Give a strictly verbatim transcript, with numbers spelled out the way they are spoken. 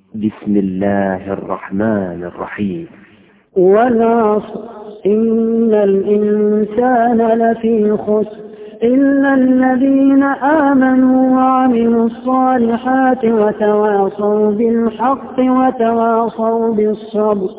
بسم الله الرحمن الرحيم. والعصر إن الإنسان لفي خسر إلا الذين آمنوا وعملوا الصالحات وتواصوا بالحق وتواصوا بالصبر.